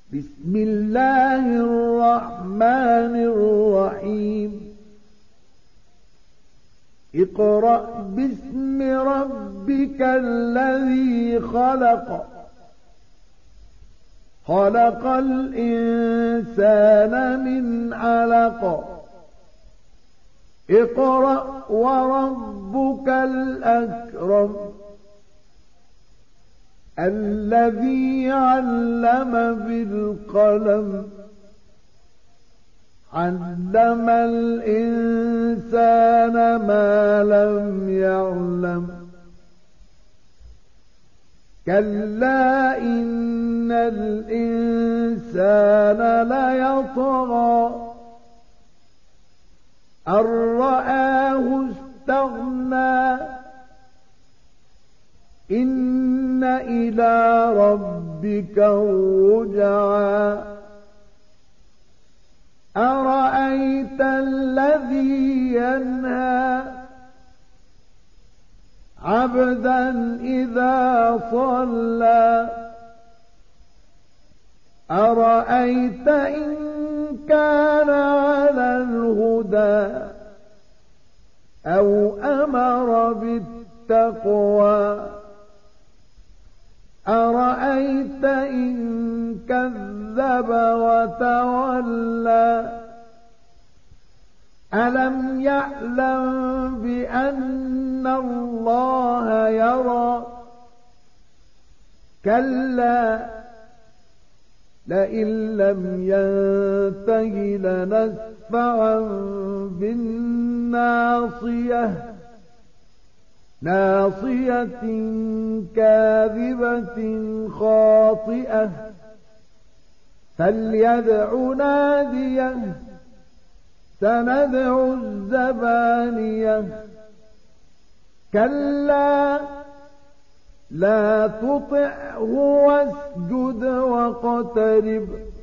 بسم الله الرحمن الرحيم اقرأ باسم ربك الذي خلق خلق الإنسان من علق اقرأ وربك الأكرم الذي علم بالقلم علم الإنسان ما لم يعلم كلا إن الإنسان ليطغى أن رآه استغنى إن إلى ربك الرجعى أرأيت الذي ينهى عبدا إذا صلى أرأيت إن كان على الهدى أو أمر بالتقوى أرأيت إن كذب وتولى ألم يعلم بأن الله يرى كلا لئن لم ينته لنسفعا بالناصية ناصية كاذبة خاطئة فليدع ناديه سندع الزبانية كلا لا تطعه واسجد واقترب